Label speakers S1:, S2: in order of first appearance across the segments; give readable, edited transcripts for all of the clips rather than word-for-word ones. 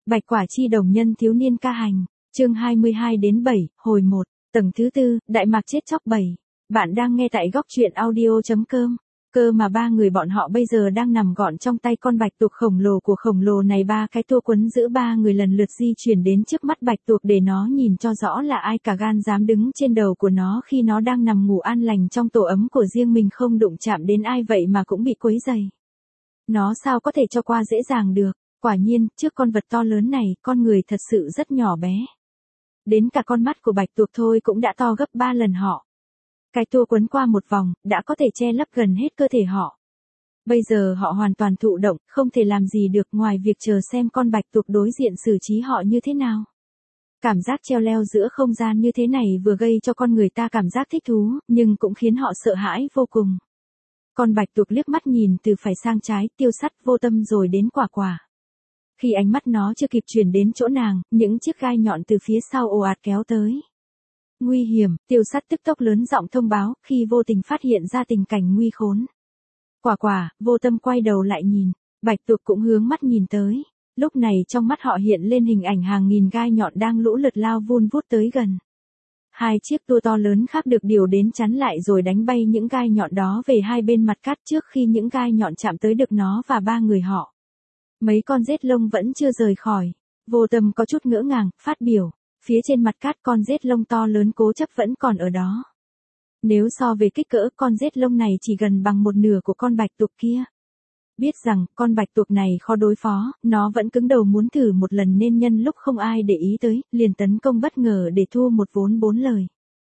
S1: Bạch Quả Chi đồng nhân thiếu niên ca hành, chương 22-7, hồi 1, tầng thứ 4, Đại Mạc chết chóc 7. Bạn đang nghe tại góc truyện audio.com. Cơ mà ba người bọn họ bây giờ đang nằm gọn trong tay con bạch tuộc khổng lồ của khổng lồ này. Ba cái tua quấn giữ ba người lần lượt di chuyển đến trước mắt bạch tuộc để nó nhìn cho rõ là ai cả gan dám đứng trên đầu của nó khi nó đang nằm ngủ an lành trong tổ ấm của riêng mình, không đụng chạm đến ai vậy mà cũng bị quấy rầy. Nó sao có thể cho qua dễ dàng được. Quả nhiên, trước con vật to lớn này, con người thật sự rất nhỏ bé. Đến cả con mắt của bạch tuộc thôi cũng đã to gấp 3 lần họ. Cái tua quấn qua một vòng, đã có thể che lấp gần hết cơ thể họ. Bây giờ họ hoàn toàn thụ động, không thể làm gì được ngoài việc chờ xem con bạch tuộc đối diện xử trí họ như thế nào. Cảm giác treo leo giữa không gian như thế này vừa gây cho con người ta cảm giác thích thú, nhưng cũng khiến họ sợ hãi vô cùng. Con bạch tuộc liếc mắt nhìn từ phải sang trái, Tiêu Sắt, Vô Tâm rồi đến Quả Quả. Khi ánh mắt nó chưa kịp chuyển đến chỗ nàng, những chiếc gai nhọn từ phía sau ồ ạt kéo tới. Nguy hiểm, Tiêu Sắt tức tốc lớn giọng thông báo, khi vô tình phát hiện ra tình cảnh nguy khốn. Quả Quả, Vô Tâm quay đầu lại nhìn, bạch tuộc cũng hướng mắt nhìn tới. Lúc này trong mắt họ hiện lên hình ảnh hàng nghìn gai nhọn đang lũ lượt lao vun vút tới gần. Hai chiếc tua to lớn khác được điều đến chắn lại rồi đánh bay những gai nhọn đó về hai bên mặt cát trước khi những gai nhọn chạm tới được nó và ba người họ. Mấy con rết lông vẫn chưa rời khỏi. Vô Tâm có chút ngỡ ngàng, phát biểu. Phía trên mặt cát con rết lông to lớn cố chấp vẫn còn ở đó. Nếu so về kích cỡ, con rết lông này chỉ gần bằng một nửa của con bạch tuộc kia. Biết rằng con bạch tuộc này khó đối phó, nó vẫn cứng đầu muốn thử một lần nên nhân lúc không ai để ý tới, liền tấn công bất ngờ để thu một vốn 4 lời.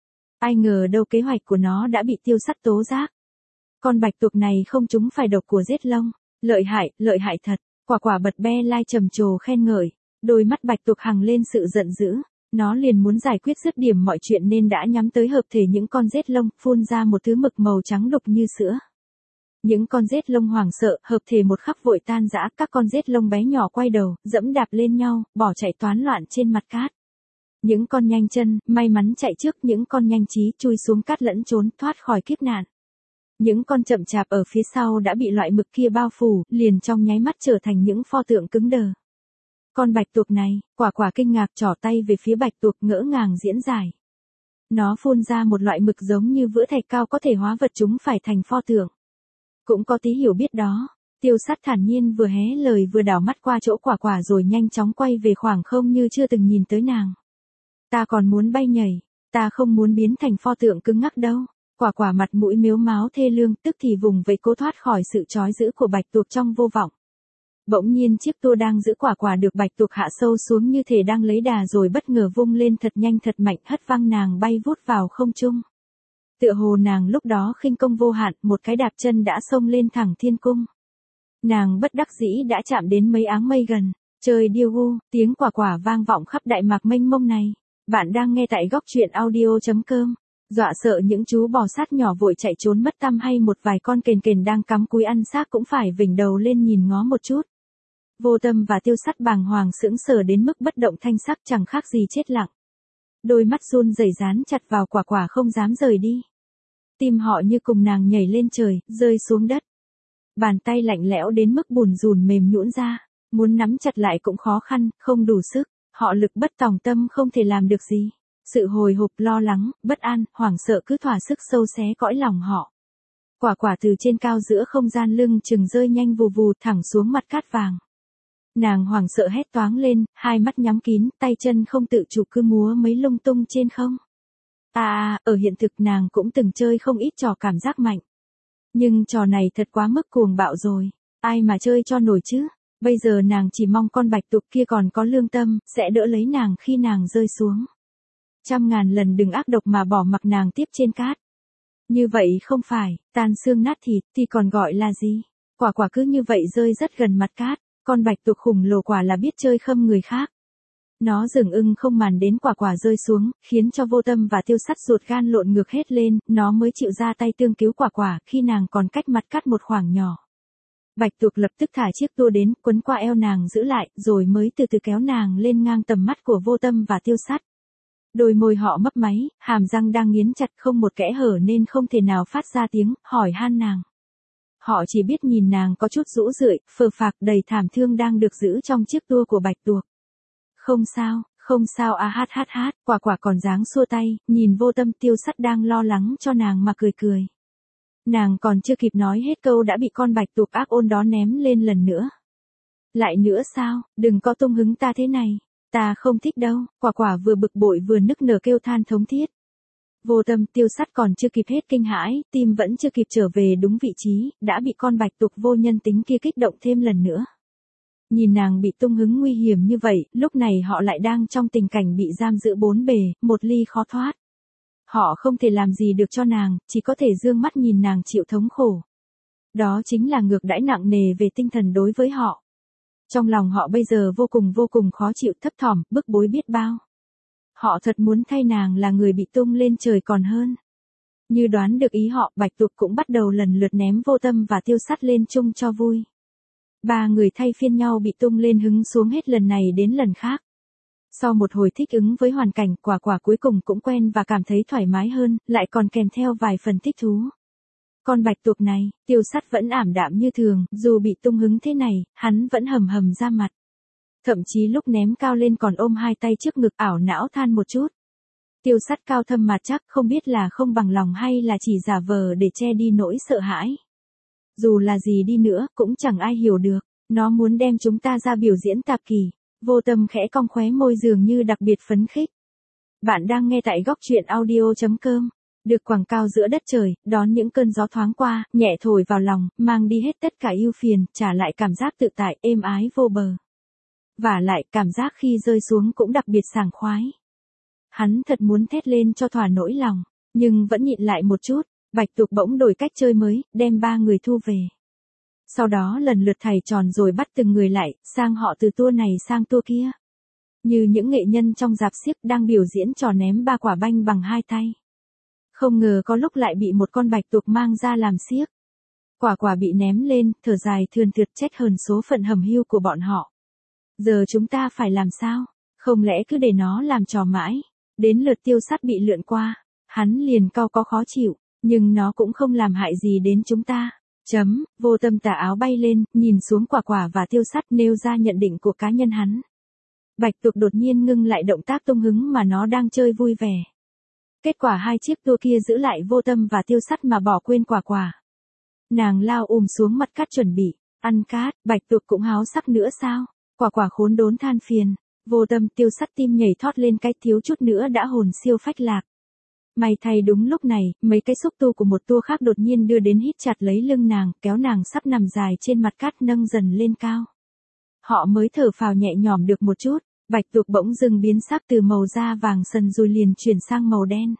S1: Ai ngờ đâu kế hoạch của nó đã bị Tiêu Sắt tố giác. Con bạch tuộc này không trúng phải độc của rết lông. Lợi hại thật. Quả Quả bật be lai trầm trồ khen ngợi. Đôi mắt bạch tuộc hằng lên sự giận dữ. Nó liền muốn giải quyết dứt điểm mọi chuyện nên đã nhắm tới hợp thể những con rết lông, phun ra một thứ mực màu trắng đục như sữa. Những con rết lông hoảng sợ, hợp thể một khắc vội tan rã, các con rết lông bé nhỏ quay đầu, dẫm đạp lên nhau, bỏ chạy toán loạn trên mặt cát. Những con nhanh chân, may mắn chạy trước, những con nhanh trí chui xuống cát lẫn trốn, thoát khỏi kiếp nạn. Những con chậm chạp ở phía sau đã bị loại mực kia bao phủ, liền trong nháy mắt trở thành những pho tượng cứng đờ. Con bạch tuộc này, Quả Quả kinh ngạc trỏ tay về phía bạch tuộc ngỡ ngàng diễn giải. Nó phun ra một loại mực giống như vữa thạch cao có thể hóa vật chúng phải thành pho tượng. Cũng có tí hiểu biết đó. Tiêu Sắt thản nhiên vừa hé lời vừa đảo mắt qua chỗ Quả Quả rồi nhanh chóng quay về khoảng không như chưa từng nhìn tới nàng. Ta còn muốn bay nhảy, ta không muốn biến thành pho tượng cứng ngắc đâu. Quả Quả mặt mũi mếu máo thê lương, tức thì vùng vẫy cố thoát khỏi sự trói giữ của bạch tuộc trong vô vọng. Bỗng nhiên chiếc tua đang giữ Quả Quả được bạch tuộc hạ sâu xuống như thể đang lấy đà rồi bất ngờ vung lên thật nhanh thật mạnh, hất văng nàng bay vút vào không trung. Tựa hồ nàng lúc đó khinh công vô hạn, một cái đạp chân đã xông lên thẳng thiên cung. Nàng bất đắc dĩ đã chạm đến mấy áng mây gần. Trời điêu gu, tiếng Quả Quả vang vọng khắp Đại Mạc mênh mông này. Bạn đang nghe tại góc truyện audio.com. Dọa sợ những chú bò sát nhỏ vội chạy trốn mất tăm hay một vài con kền kền đang cắm cúi ăn xác cũng phải vểnh đầu lên nhìn ngó một chút. Vô Tâm và Tiêu Sắt bàng hoàng sững sờ đến mức bất động thanh sắc, chẳng khác gì chết lặng. Đôi mắt run rẩy dán chặt vào Quả Quả không dám rời đi. Tim họ như cùng nàng nhảy lên trời, rơi xuống đất. Bàn tay lạnh lẽo đến mức bùn rùn mềm nhũn ra, muốn nắm chặt lại cũng khó khăn, không đủ sức, họ lực bất tòng tâm không thể làm được gì. Sự hồi hộp, lo lắng, bất an, hoảng sợ cứ thỏa sức sâu xé cõi lòng họ. Quả Quả từ trên cao giữa không gian lưng chừng rơi nhanh vù vù thẳng xuống mặt cát vàng. Nàng hoảng sợ hét toáng lên, hai mắt nhắm kín, tay chân không tự chủ cứ múa mấy lung tung trên không. Ở hiện thực nàng cũng từng chơi không ít trò cảm giác mạnh. Nhưng trò này thật quá mức cuồng bạo rồi, ai mà chơi cho nổi chứ. Bây giờ nàng chỉ mong con bạch tuộc kia còn có lương tâm, sẽ đỡ lấy nàng khi nàng rơi xuống. 100.000 lần đừng ác độc mà bỏ mặc nàng tiếp trên cát. Như vậy không phải, tan xương nát thịt, thì còn gọi là gì? Quả Quả cứ như vậy rơi rất gần mặt cát, con bạch tuộc khủng lồ quả là biết chơi khâm người khác. Nó dừng ưng không màn đến Quả Quả rơi xuống, khiến cho Vô Tâm và Tiêu Sắt ruột gan lộn ngược hết lên, nó mới chịu ra tay tương cứu Quả Quả khi nàng còn cách mặt cát một khoảng nhỏ. Bạch tuộc lập tức thả chiếc tua đến, quấn qua eo nàng giữ lại, rồi mới từ từ kéo nàng lên ngang tầm mắt của Vô Tâm và Tiêu Sắt. Đôi môi họ mấp máy, hàm răng đang nghiến chặt không một kẽ hở nên không thể nào phát ra tiếng hỏi han nàng. Họ chỉ biết nhìn nàng có chút rũ rượi, phờ phạc đầy thảm thương đang được giữ trong chiếc tua của bạch tuộc. không sao à hát hát hát, quả quả còn dáng xua tay, nhìn Vô Tâm Tiêu Sắt đang lo lắng cho nàng mà cười cười. Nàng còn chưa kịp nói hết câu đã bị con bạch tuộc ác ôn đó ném lên lần nữa. Lại nữa sao, đừng có tung hứng ta thế này, ta không thích đâu, quả quả vừa bực bội vừa nức nở kêu than thống thiết. Vô Tâm Tiêu Sắt còn chưa kịp hết kinh hãi, tim vẫn chưa kịp trở về đúng vị trí, đã bị con bạch tuộc vô nhân tính kia kích động thêm lần nữa. Nhìn nàng bị tung hứng nguy hiểm như vậy, lúc này họ lại đang trong tình cảnh bị giam giữ bốn bề, một ly khó thoát. Họ không thể làm gì được cho nàng, chỉ có thể dương mắt nhìn nàng chịu thống khổ. Đó chính là ngược đãi nặng nề về tinh thần đối với họ. Trong lòng họ bây giờ vô cùng khó chịu, thấp thỏm, bức bối biết bao. Họ thật muốn thay nàng là người bị tung lên trời còn hơn. Như đoán được ý họ, bạch tuộc cũng bắt đầu lần lượt ném Vô Tâm và Tiêu Sắt lên chung cho vui. Ba người thay phiên nhau bị tung lên hứng xuống hết lần này đến lần khác. Sau một hồi thích ứng với hoàn cảnh, quả quả cuối cùng cũng quen và cảm thấy thoải mái hơn, lại còn kèm theo vài phần thích thú. Con bạch tuộc này, Tiêu Sắt vẫn ảm đạm như thường, dù bị tung hứng thế này, hắn vẫn hầm hầm ra mặt. Thậm chí lúc ném cao lên còn ôm hai tay trước ngực ảo não than một chút. Tiêu Sắt cao thâm mà chắc không biết là không bằng lòng hay là chỉ giả vờ để che đi nỗi sợ hãi. Dù là gì đi nữa, cũng chẳng ai hiểu được, nó muốn đem chúng ta ra biểu diễn tạp kỳ. Vô Tâm khẽ cong khóe môi dường như đặc biệt phấn khích. Bạn đang nghe tại góc truyện audio.com. Được quảng cao giữa đất trời, đón những cơn gió thoáng qua, nhẹ thổi vào lòng, mang đi hết tất cả ưu phiền, trả lại cảm giác tự tại, êm ái vô bờ. Và lại, cảm giác khi rơi xuống cũng đặc biệt sảng khoái. Hắn thật muốn thét lên cho thỏa nỗi lòng, nhưng vẫn nhịn lại một chút. Bạch tuộc bỗng đổi cách chơi mới, đem ba người thu về. Sau đó lần lượt thảy tròn rồi bắt từng người lại, sang họ từ tua này sang tua kia. Như những nghệ nhân trong rạp xiếc đang biểu diễn trò ném ba quả banh bằng hai tay. Không ngờ có lúc lại bị một con bạch tuộc mang ra làm xiếc. Quả quả bị ném lên, thở dài thườn thượt trách hờn số phận hầm hưu của bọn họ. Giờ chúng ta phải làm sao? Không lẽ cứ để nó làm trò mãi? Đến lượt Tiêu Sắt bị lượn qua, hắn liền cau có khó chịu. Nhưng nó cũng không làm hại gì đến chúng ta. Vô Tâm tà áo bay lên, nhìn xuống quả quả và Tiêu Sắt nêu ra nhận định của cá nhân hắn. Bạch tuộc đột nhiên ngưng lại động tác tung hứng mà nó đang chơi vui vẻ. Kết quả hai chiếc tua kia giữ lại Vô Tâm và Tiêu Sắt mà bỏ quên quả quả. Nàng lao xuống mặt cát chuẩn bị, ăn cát, bạch tuộc cũng háo sắc nữa sao? Quả quả khốn đốn than phiền. Vô Tâm Tiêu Sắt tim nhảy thót lên cái thiếu chút nữa đã hồn siêu phách lạc. May thay đúng lúc này, mấy cái xúc tu của một tua khác đột nhiên đưa đến hít chặt lấy lưng nàng, kéo nàng sắp nằm dài trên mặt cát nâng dần lên cao. Họ mới thở phào nhẹ nhõm được một chút, bạch tuộc bỗng dưng biến sắc từ màu da vàng sần rồi liền chuyển sang màu đen.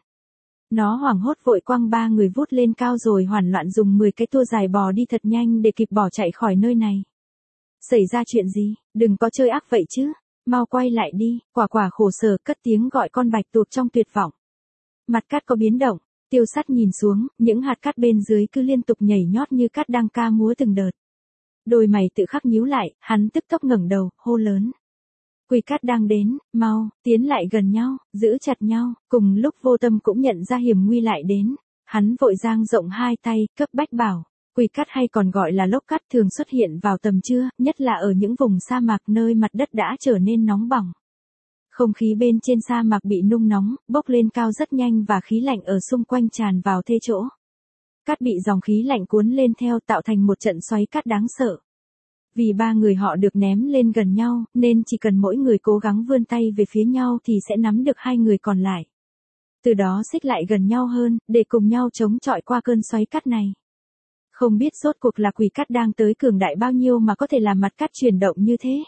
S1: Nó hoảng hốt vội quăng ba người vút lên cao rồi hoảng loạn dùng 10 cái tua dài bò đi thật nhanh để kịp bỏ chạy khỏi nơi này. Xảy ra chuyện gì, đừng có chơi ác vậy chứ, mau quay lại đi, quả quả khổ sở cất tiếng gọi con bạch tuộc trong tuyệt vọng. Mặt cát có biến động, Tiêu Sắt nhìn xuống, những hạt cát bên dưới cứ liên tục nhảy nhót như cát đang ca múa từng đợt. Đôi mày tự khắc nhíu lại, hắn tức tốc ngẩng đầu, hô lớn. Quỷ cát đang đến, mau, tiến lại gần nhau, giữ chặt nhau, cùng lúc Vô Tâm cũng nhận ra hiểm nguy lại đến. Hắn vội dang rộng hai tay, cấp bách bảo, quỷ cát hay còn gọi là lốc cát thường xuất hiện vào tầm trưa, nhất là ở những vùng sa mạc nơi mặt đất đã trở nên nóng bỏng. Không khí bên trên sa mạc bị nung nóng, bốc lên cao rất nhanh và khí lạnh ở xung quanh tràn vào thê chỗ. Cát bị dòng khí lạnh cuốn lên theo tạo thành một trận xoáy cát đáng sợ. Vì ba người họ được ném lên gần nhau, nên chỉ cần mỗi người cố gắng vươn tay về phía nhau thì sẽ nắm được hai người còn lại. Từ đó xích lại gần nhau hơn, để cùng nhau chống chọi qua cơn xoáy cát này. Không biết rốt cuộc là quỷ cát đang tới cường đại bao nhiêu mà có thể làm mặt cát chuyển động như thế.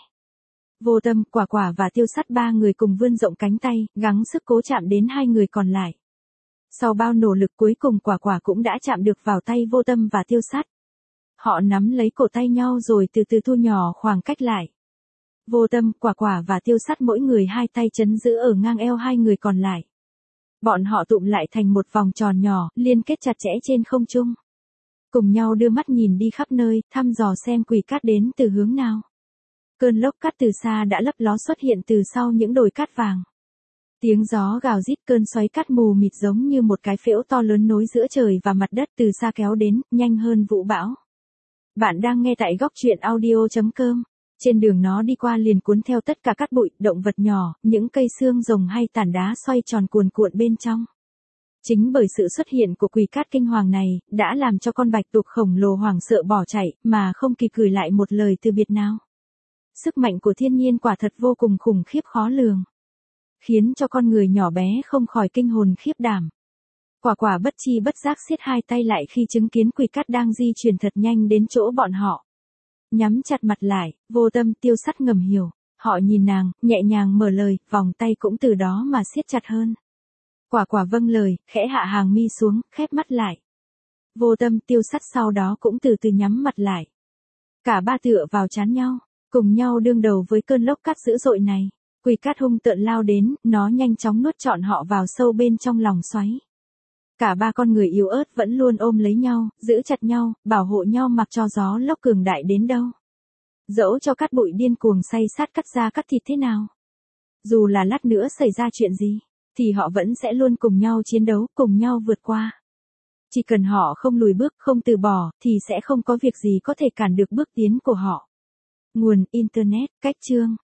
S1: Vô Tâm, quả quả và Tiêu Sắt ba người cùng vươn rộng cánh tay, gắng sức cố chạm đến hai người còn lại. Sau bao nỗ lực cuối cùng quả quả cũng đã chạm được vào tay Vô Tâm và Tiêu Sắt. Họ nắm lấy cổ tay nhau rồi từ từ thu nhỏ khoảng cách lại. Vô Tâm, quả quả và Tiêu Sắt mỗi người hai tay trấn giữ ở ngang eo hai người còn lại. Bọn họ tụm lại thành một vòng tròn nhỏ, liên kết chặt chẽ trên không trung. Cùng nhau đưa mắt nhìn đi khắp nơi, thăm dò xem quỷ cát đến từ hướng nào. Cơn lốc cát từ xa đã lấp ló xuất hiện từ sau những đồi cát vàng. Tiếng gió gào rít cơn xoáy cát mù mịt giống như một cái phễu to lớn nối giữa trời và mặt đất từ xa kéo đến, nhanh hơn vũ bão. Bạn đang nghe tại góc truyện audio.com. Trên đường nó đi qua liền cuốn theo tất cả cát bụi, động vật nhỏ, những cây xương rồng hay tảng đá xoay tròn cuồn cuộn bên trong. Chính bởi sự xuất hiện của quỷ cát kinh hoàng này, đã làm cho con bạch tuộc khổng lồ hoảng sợ bỏ chạy, mà không kịp gửi lại một lời từ biệt nào. Sức mạnh của thiên nhiên quả thật vô cùng khủng khiếp khó lường, khiến cho con người nhỏ bé không khỏi kinh hồn khiếp đảm. Quả bất chi bất giác siết hai tay lại khi chứng kiến quỷ cát đang di chuyển thật nhanh đến chỗ bọn họ. Nhắm chặt mặt lại, Vô Tâm Tiêu Sắt ngầm hiểu, họ nhìn nàng, nhẹ nhàng mở lời, vòng tay cũng từ đó mà siết chặt hơn. Quả vâng lời, khẽ hạ hàng mi xuống, khép mắt lại. Vô Tâm Tiêu Sắt sau đó cũng từ từ nhắm mặt lại. Cả ba tựa vào trán nhau, cùng nhau đương đầu với cơn lốc cát dữ dội này. Quỷ cát hung tợn lao đến, nó nhanh chóng nuốt trọn họ vào sâu bên trong lòng xoáy. Cả ba con người yếu ớt vẫn luôn ôm lấy nhau, giữ chặt nhau, bảo hộ nhau mặc cho gió lốc cường đại đến đâu. Dẫu cho cát bụi điên cuồng xay sát cắt da cắt thịt thế nào. Dù là lát nữa xảy ra chuyện gì, thì họ vẫn sẽ luôn cùng nhau chiến đấu, cùng nhau vượt qua. Chỉ cần họ không lùi bước, không từ bỏ, thì sẽ không có việc gì có thể cản được bước tiến của họ. Nguồn Internet, cách chương.